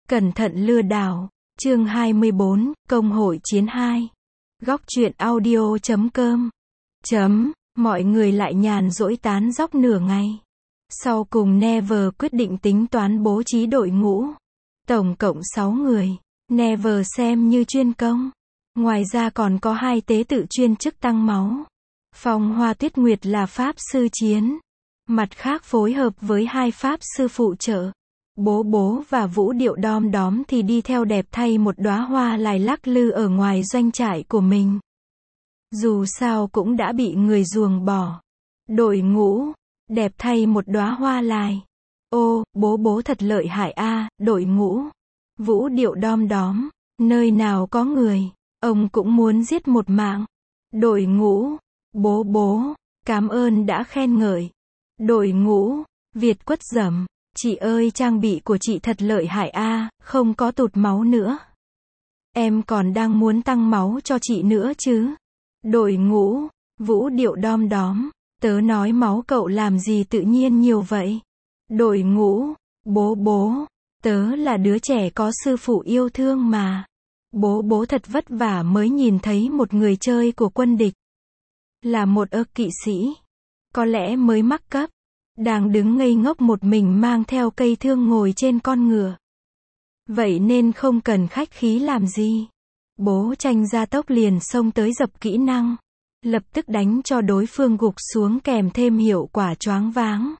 Cẩn thận lừa đảo. Chương 24, Công hội chiến 2. Góc truyện audio.com. Mọi người lại nhàn rỗi tán dóc nửa ngày. Sau cùng Never quyết định tính toán bố trí đội ngũ. Tổng cộng 6 người. Never xem như chuyên công. Ngoài ra còn có 2 tế tự chuyên chức tăng máu. Phong Hoa Tuyết Nguyệt là pháp sư chiến. Mặt khác phối hợp với 2 pháp sư phụ trợ. Bố Bố và Vũ Điệu Đom Đóm thì đi theo đẹp thay một đóa hoa lài lắc lư ở ngoài doanh trại của mình. Dù sao cũng đã bị người ruồng bỏ. Đội ngũ, đẹp thay một đóa hoa lài. Ô, Bố Bố thật lợi hại a, đội ngũ. Vũ Điệu Đom Đóm, nơi nào có người, ông cũng muốn giết một mạng. Đội ngũ, Bố Bố, cảm ơn đã khen ngợi. Đội ngũ, Việt Quất Dẩm, chị ơi trang bị của chị thật lợi hại a, không có tụt máu nữa. Em còn đang muốn tăng máu cho chị nữa chứ. Đội ngũ, Vũ Điệu Đom Đóm, tớ nói máu cậu làm gì tự nhiên nhiều vậy. Đội ngũ, Bố Bố, tớ là đứa trẻ có sư phụ yêu thương mà. Bố Bố thật vất vả mới nhìn thấy một người chơi của quân địch. Là một kỵ sĩ. Có lẽ mới mắc cấp. Đang đứng ngây ngốc một mình mang theo cây thương ngồi trên con ngựa. Vậy nên không cần khách khí làm gì. Bố Tranh gia tốc liền xông tới dập kỹ năng. Lập tức đánh cho đối phương gục xuống kèm thêm hiệu quả choáng váng.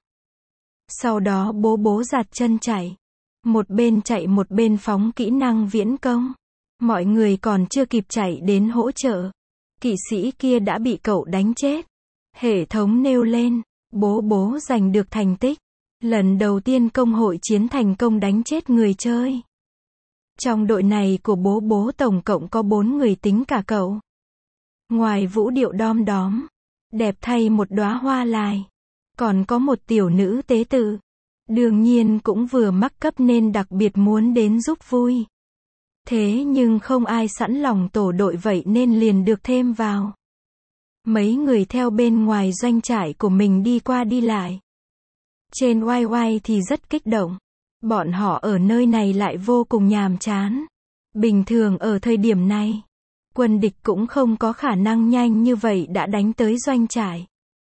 Sau đó Bố Bố giạt chân chạy. Một bên chạy một bên phóng kỹ năng viễn công. Mọi người còn chưa kịp chạy đến hỗ trợ. Kỵ sĩ kia đã bị cậu đánh chết. Hệ thống nêu lên. Bố Bố giành được thành tích. Lần đầu tiên công hội chiến thành công đánh chết người chơi. Trong đội này của Bố Bố tổng cộng có 4 người tính cả cậu. Ngoài Vũ Điệu Đom Đóm, đẹp thay một đóa hoa lài. Còn có một tiểu nữ tế tự. Đương nhiên cũng vừa mắc cấp nên đặc biệt muốn đến giúp vui. Thế nhưng không ai sẵn lòng tổ đội vậy nên liền được thêm vào. Mấy người theo bên ngoài doanh trại của mình đi qua đi lại. Trên YY thì rất kích động. Bọn họ ở nơi này lại vô cùng nhàm chán. Bình thường ở thời điểm này, quân địch cũng không có khả năng nhanh như vậy đã đánh tới doanh trại.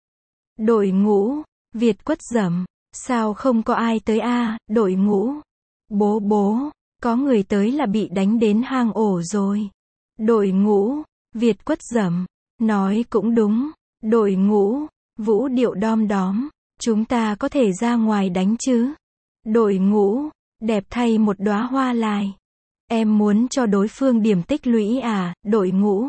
Đội ngũ, Việt Quất Dẩm, sao không có ai tới a, đội ngũ. Bố Bố, có người tới là bị đánh đến hang ổ rồi. Đội ngũ, Việt Quất Dẩm, nói cũng đúng. Đội ngũ, Vũ Điệu Đom Đóm, chúng ta có thể ra ngoài đánh chứ. Đội ngũ, đẹp thay một đóa hoa lài. Em muốn cho đối phương điểm tích lũy à, đội ngũ.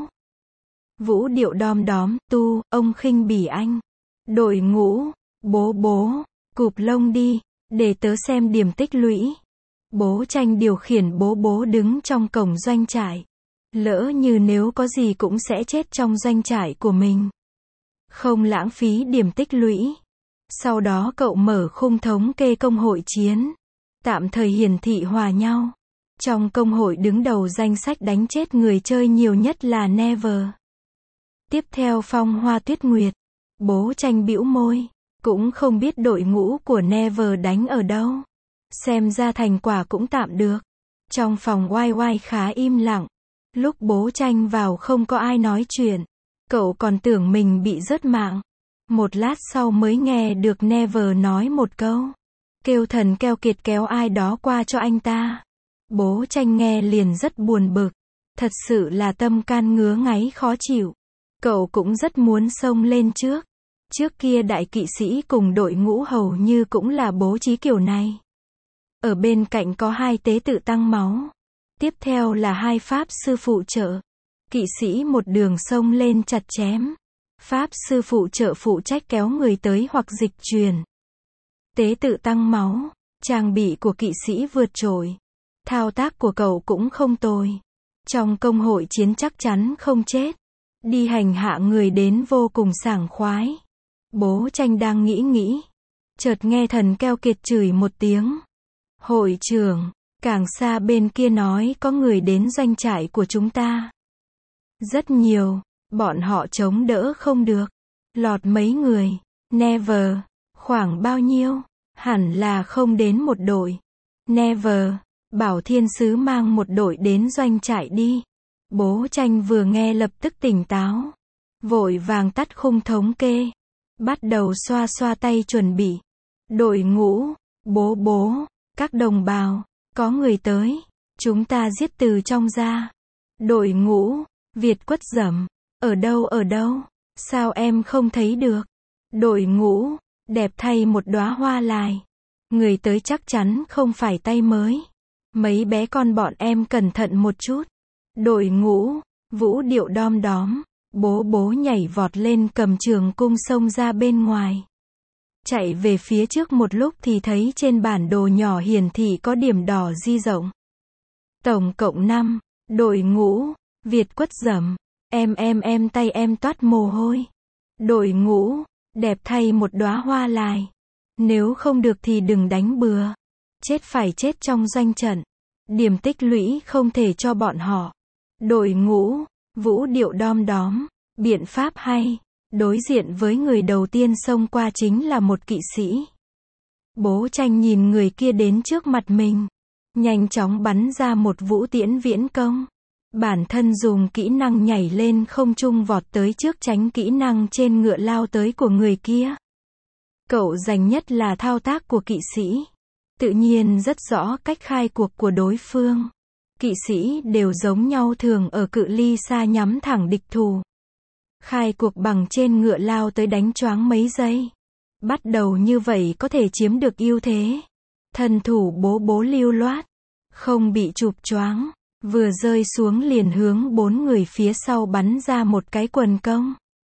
Vũ Điệu Đom Đóm, ông khinh bỉ anh. Đội ngũ, Bố Bố, cụp lông đi, để tớ xem điểm tích lũy. Bố Tranh điều khiển Bố Bố đứng trong cổng doanh trại. Lỡ như nếu có gì cũng sẽ chết trong doanh trại của mình. Không lãng phí điểm tích lũy. Sau đó cậu mở khung thống kê công hội chiến. Tạm thời hiển thị hòa nhau. Trong công hội đứng đầu danh sách đánh chết người chơi nhiều nhất là Never. Tiếp theo Phong Hoa Tuyết Nguyệt. Bố Tranh bĩu môi. Cũng không biết đội ngũ của Never đánh ở đâu. Xem ra thành quả cũng tạm được. Trong phòng YY khá im lặng. Lúc Bố Tranh vào không có ai nói chuyện. Cậu còn tưởng mình bị rớt mạng. Một lát sau mới nghe được Never nói một câu. Kêu thần keo kiệt kéo ai đó qua cho anh ta. Bố Tranh nghe liền rất buồn bực. Thật sự là tâm can ngứa ngáy khó chịu. Cậu cũng rất muốn xông lên trước. Trước kia đại kỵ sĩ cùng đội ngũ hầu như cũng là bố trí kiểu này. Ở bên cạnh có 2 tế tự tăng máu. Tiếp theo là 2 pháp sư phụ trợ. Kỵ sĩ một đường xông lên chặt chém. Pháp sư phụ trợ phụ trách kéo người tới hoặc dịch truyền. Tế tự tăng máu. Trang bị của kỵ sĩ vượt trội. Thao tác của cậu cũng không tồi. Trong công hội chiến chắc chắn không chết. Đi hành hạ người đến vô cùng sảng khoái. Bố Tranh đang nghĩ. Chợt nghe thần keo kiệt chửi một tiếng. Hội trưởng, càng xa bên kia nói có người đến doanh trại của chúng ta. Rất nhiều, bọn họ chống đỡ không được. Lọt mấy người. Never, khoảng bao nhiêu? Hẳn là không đến một đội. Never, bảo thiên sứ mang một đội đến doanh trại đi. Bố Tranh vừa nghe lập tức tỉnh táo. Vội vàng tắt khung thống kê. Bắt đầu xoa xoa tay chuẩn bị. Đội ngũ, bố, các đồng bào, có người tới. Chúng ta giết từ trong ra. Đội ngũ, Việt Quất Dẩm, ở đâu, sao em không thấy được? Đội ngũ, đẹp thay một đóa hoa lài. Người tới chắc chắn không phải tay mới. Mấy bé con bọn em cẩn thận một chút. Đội ngũ, Vũ Điệu đom đóm, bố nhảy vọt lên cầm trường cung xông ra bên ngoài. Chạy về phía trước một lúc thì thấy trên bản đồ nhỏ hiển thị có điểm đỏ di rộng. Tổng cộng 5, đội ngũ, Việt Quất Dẩm, em tay em toát mồ hôi. Đội ngũ, đẹp thay một đóa hoa lài. Nếu không được thì đừng đánh bừa. Chết phải chết trong doanh trận. Điểm tích lũy không thể cho bọn họ. Đội ngũ, Vũ Điệu đom đóm, biện pháp hay. Đối diện với người đầu tiên xông qua chính là một kỵ sĩ. Bố Tranh nhìn người kia đến trước mặt mình. Nhanh chóng bắn ra một vũ tiễn viễn công. Bản thân dùng kỹ năng nhảy lên không trung vọt tới trước tránh kỹ năng trên ngựa lao tới của người kia. Cậu giành nhất là thao tác của kỵ sĩ. Tự nhiên rất rõ cách khai cuộc của đối phương. Kỵ sĩ đều giống nhau thường ở cự ly xa nhắm thẳng địch thủ. Khai cuộc bằng trên ngựa lao tới đánh choáng mấy giây. Bắt đầu như vậy có thể chiếm được ưu thế. Thân thủ bố lưu loát. Không bị chụp choáng. Vừa rơi xuống liền hướng 4 người phía sau bắn ra một cái quần công.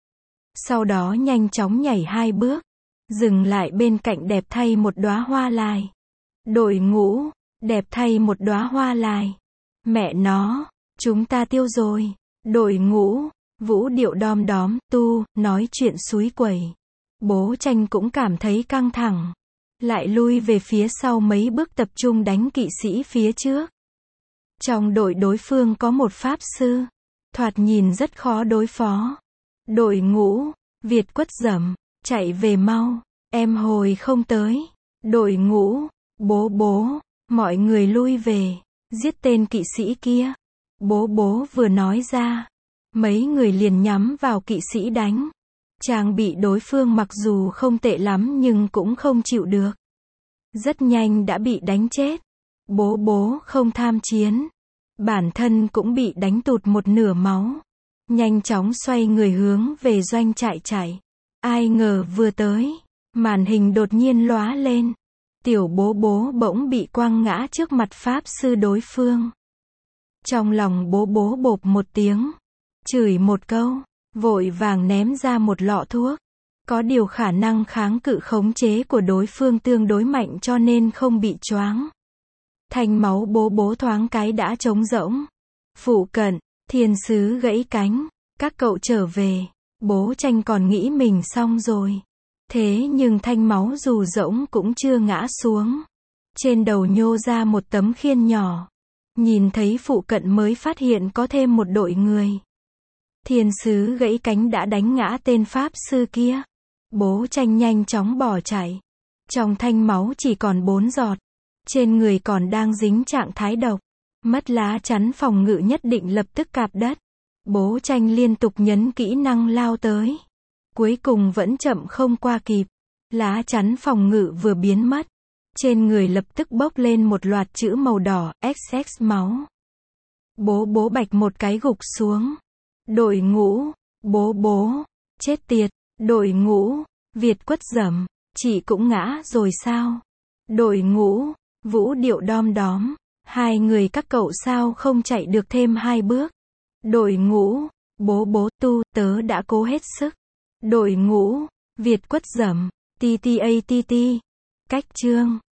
Sau đó nhanh chóng nhảy 2 bước. Dừng lại bên cạnh đẹp thay một đóa hoa lài. Đội ngũ, đẹp thay một đóa hoa lài. Mẹ nó, chúng ta tiêu rồi. Đội ngũ, Vũ Điệu đom đóm, nói chuyện xúi quẩy. Bố Tranh cũng cảm thấy căng thẳng. Lại lui về phía sau mấy bước tập trung đánh kỵ sĩ phía trước. Trong đội đối phương có một pháp sư. Thoạt nhìn rất khó đối phó. Đội ngũ, Việt Quất Dẩm, chạy về mau. Em hồi không tới. Đội ngũ, bố, mọi người lui về. Giết tên kỵ sĩ kia. Bố vừa nói ra. Mấy người liền nhắm vào kỵ sĩ đánh. Trang bị đối phương mặc dù không tệ lắm nhưng cũng không chịu được. Rất nhanh đã bị đánh chết. Bố không tham chiến. Bản thân cũng bị đánh tụt một nửa máu. Nhanh chóng xoay người hướng về doanh trại chạy. Ai ngờ vừa tới. Màn hình đột nhiên lóa lên. Tiểu bố bỗng bị quăng ngã trước mặt pháp sư đối phương. Trong lòng bố bộp một tiếng. Chửi một câu. Vội vàng ném ra một lọ thuốc. Có điều khả năng kháng cự khống chế của đối phương tương đối mạnh cho nên không bị choáng. Thanh máu bố thoáng cái đã trống rỗng. Phụ cận, thiên sứ gãy cánh. Các cậu trở về. Bố Tranh còn nghĩ mình xong rồi. Thế nhưng thanh máu dù rỗng cũng chưa ngã xuống. Trên đầu nhô ra một tấm khiên nhỏ. Nhìn thấy phụ cận mới phát hiện có thêm một đội người. Thiên sứ gãy cánh đã đánh ngã tên pháp sư kia. Bố Tranh nhanh chóng bỏ chạy. Trong thanh máu chỉ còn 4 giọt. Trên người còn đang dính trạng thái độc. Mất lá chắn phòng ngự nhất định lập tức cạp đất. Bố Tranh liên tục nhấn kỹ năng lao tới. Cuối cùng vẫn chậm không qua kịp. Lá chắn phòng ngự vừa biến mất. Trên người lập tức bốc lên một loạt chữ màu đỏ, XX máu. Bố bạch một cái gục xuống. Đội ngũ, bố, chết tiệt. Đội ngũ, Việt Quất Dẩm, chị cũng ngã rồi sao? Đội ngũ, Vũ Điệu đom đóm, 2 người các cậu sao không chạy được thêm 2 bước? Đội ngũ, bố, tớ đã cố hết sức. Đội ngũ, Việt Quất Dẩm, TTATT. Cách chương